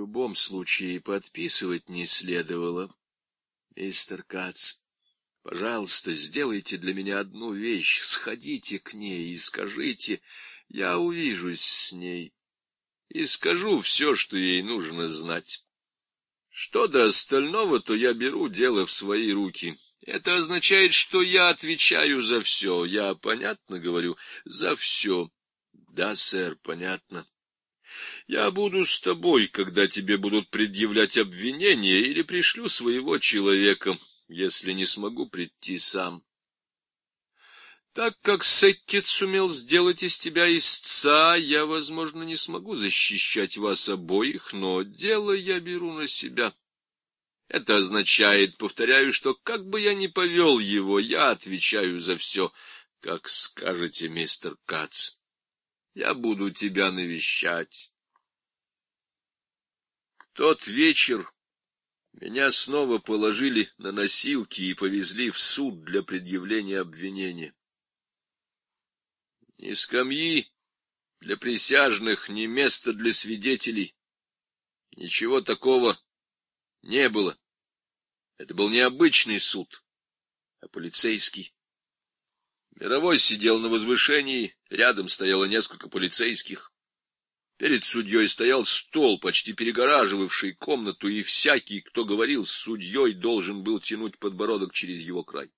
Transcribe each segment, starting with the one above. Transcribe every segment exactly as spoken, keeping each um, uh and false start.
любом случае подписывать не следовало. Мистер Кац, пожалуйста, сделайте для меня одну вещь. Сходите к ней и скажите, я увижусь с ней и скажу все, что ей нужно знать. Что до остального, то я беру дело в свои руки. Это означает, что я отвечаю за все. Я понятно говорю? За все. Да, сэр, понятно. Я буду с тобой, когда тебе будут предъявлять обвинения, или пришлю своего человека, если не смогу прийти сам. Так как Секкет сумел сделать из тебя истца, я, возможно, не смогу защищать вас обоих, но дело я беру на себя. Это означает, повторяю, что как бы я ни повел его, я отвечаю за все. Как скажете, мистер Кац, я буду тебя навещать. В тот вечер меня снова положили на носилки и повезли в суд для предъявления обвинения. Ни скамьи для присяжных, ни места для свидетелей. Ничего такого не было. Это был не обычный суд, а полицейский. Мировой сидел на возвышении, рядом стояло несколько полицейских. Перед судьей стоял стол, почти перегораживавший комнату, и всякий, кто говорил с судьей, должен был тянуть подбородок через его край.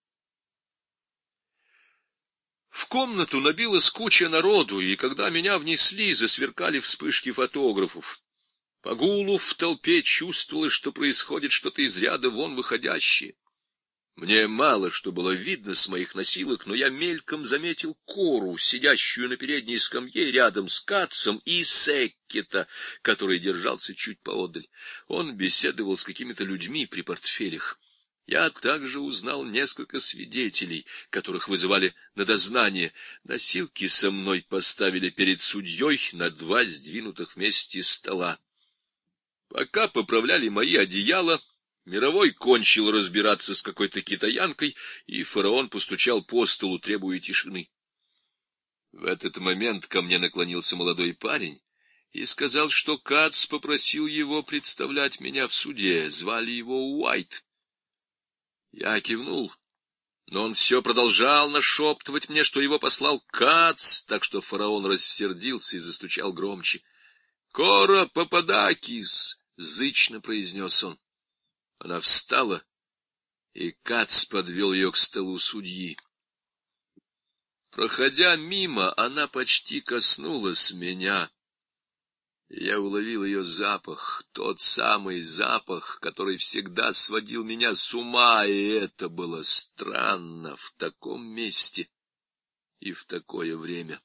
В комнату набилась куча народу, и когда меня внесли, засверкали вспышки фотографов. По гулу в толпе чувствовалось, что происходит что-то из ряда вон выходящее. Мне мало что было видно с моих носилок, но я мельком заметил Кору, сидящую на передней скамье рядом с Катцем, и Секкета, который держался чуть поодаль. Он беседовал с какими-то людьми при портфелях. Я также узнал несколько свидетелей, которых вызывали на дознание. Носилки со мной поставили перед судьей на два сдвинутых вместе стола. Пока поправляли мои одеяла, Мировой кончил разбираться с какой-то китаянкой, и фараон постучал по столу, требуя тишины. В этот момент ко мне наклонился молодой парень и сказал, что Кац попросил его представлять меня в суде, звали его Уайт. Я кивнул, но он все продолжал нашептывать мне, что его послал Кац, так что фараон рассердился и застучал громче. «Кора Пападакис!» — зычно произнес он. Она встала, и Кац подвел ее к столу судьи. Проходя мимо, она почти коснулась меня. Я уловил ее запах, тот самый запах, который всегда сводил меня с ума, и это было странно в таком месте и в такое время.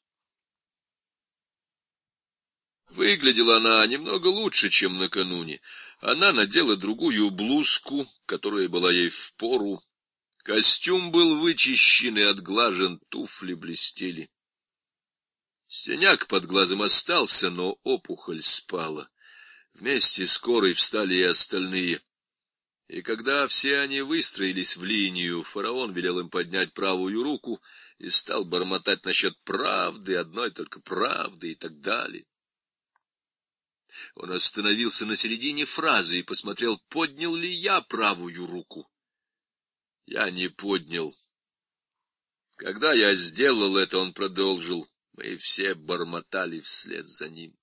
Выглядела она немного лучше, чем накануне. Она надела другую блузку, которая была ей впору. Костюм был вычищен и отглажен, туфли блестели. Синяк под глазом остался, но опухоль спала. Вместе с Корой встали и остальные. И когда все они выстроились в линию, фараон велел им поднять правую руку и стал бормотать насчет правды, одной только правды и так далее. Он остановился на середине фразы и посмотрел, поднял ли я правую руку. Я не поднял. Когда я сделал это, он продолжил. Мы все бормотали вслед за ним.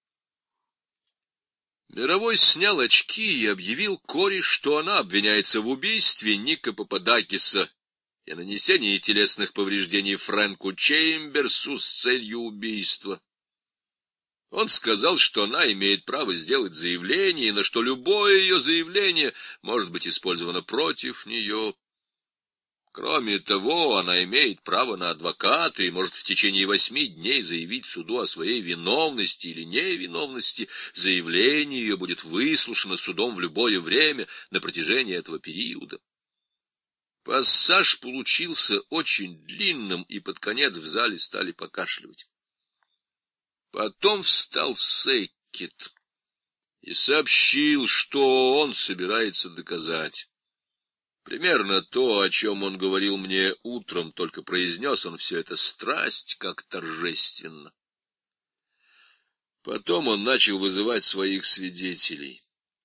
Мировой снял очки и объявил Коре, что она обвиняется в убийстве Ника Пападакиса и нанесении телесных повреждений Фрэнку Чеймберсу с целью убийства. Он сказал, что она имеет право сделать заявление, на что любое ее заявление может быть использовано против нее. Кроме того, она имеет право на адвоката и может в течение восьми дней заявить суду о своей виновности или невиновности. Заявление ее будет выслушано судом в любое время на протяжении этого периода. Пассаж получился очень длинным, и под конец в зале стали покашливать. Потом встал Секкет и сообщил, что он собирается доказать. Примерно то, о чем он говорил мне утром, только произнес он все это страсть, как торжественно. Потом он начал вызывать своих свидетелей.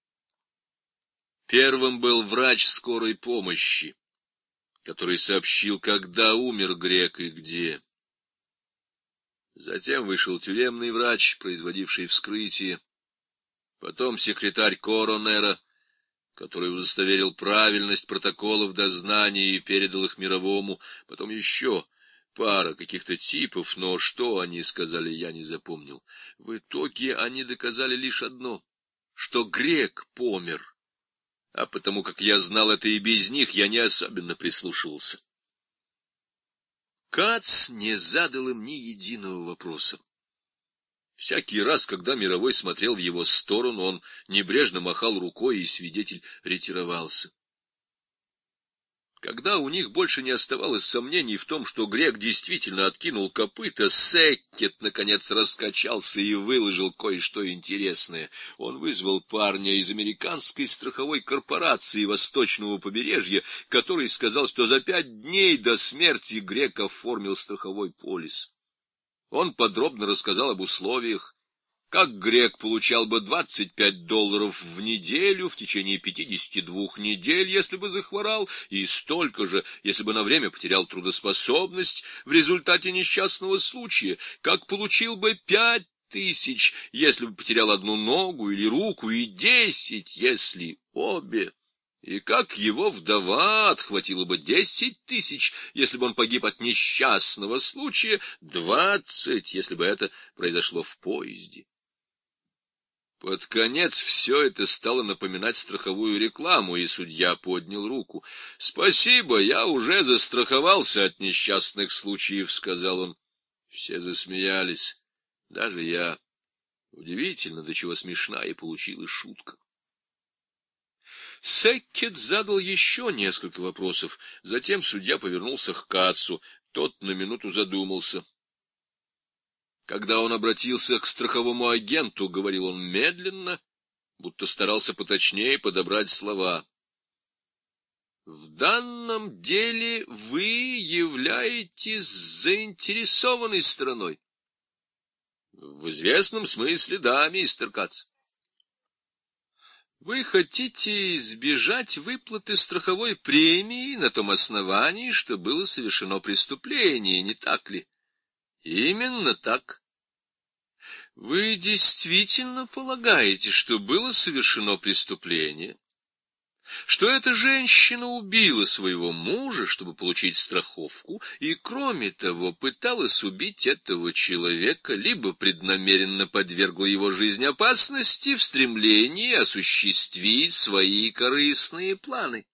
Первым был врач скорой помощи, который сообщил, когда умер грек и где. Затем вышел тюремный врач, производивший вскрытие. Потом секретарь коронера, который удостоверил правильность протоколов дознания и передал их мировому. Потом еще пара каких-то типов, но что они сказали, я не запомнил. В итоге они доказали лишь одно, что грек помер. А потому как я знал это и без них, я не особенно прислушивался. Кац не задал им ни единого вопроса. Всякий раз, когда мировой смотрел в его сторону, он небрежно махал рукой, и свидетель ретировался. Когда у них больше не оставалось сомнений в том, что грек действительно откинул копыта, Секкет наконец раскачался и выложил кое-что интересное. Он вызвал парня из американской страховой корпорации Восточного побережья, который сказал, что за пять дней до смерти грек оформил страховой полис. Он подробно рассказал об условиях, как грек получал бы двадцать пять долларов в неделю в течение пятидесяти двух недель, если бы захворал, и столько же, если бы на время потерял трудоспособность в результате несчастного случая, как получил бы пять тысяч, если бы потерял одну ногу или руку, и десять, если обе. И как его вдова отхватила бы десять тысяч, если бы он погиб от несчастного случая, двадцать, если бы это произошло в поезде. Под конец все это стало напоминать страховую рекламу, и судья поднял руку. — Спасибо, я уже застраховался от несчастных случаев, — сказал он. Все засмеялись, даже я. Удивительно, до чего смешна и получилась шутка. Секкет задал еще несколько вопросов, затем судья повернулся к Кацу, тот на минуту задумался. Когда он обратился к страховому агенту, говорил он медленно, будто старался поточнее подобрать слова. В данном деле вы являетесь заинтересованной стороной. В известном смысле, да, мистер Кац. Вы хотите избежать выплаты страховой премии на том основании, что было совершено преступление, не так ли? Именно так. Вы действительно полагаете, что было совершено преступление? Что эта женщина убила своего мужа, чтобы получить страховку, и, кроме того, пыталась убить этого человека, либо преднамеренно подвергла его жизни опасности в стремлении осуществить свои корыстные планы?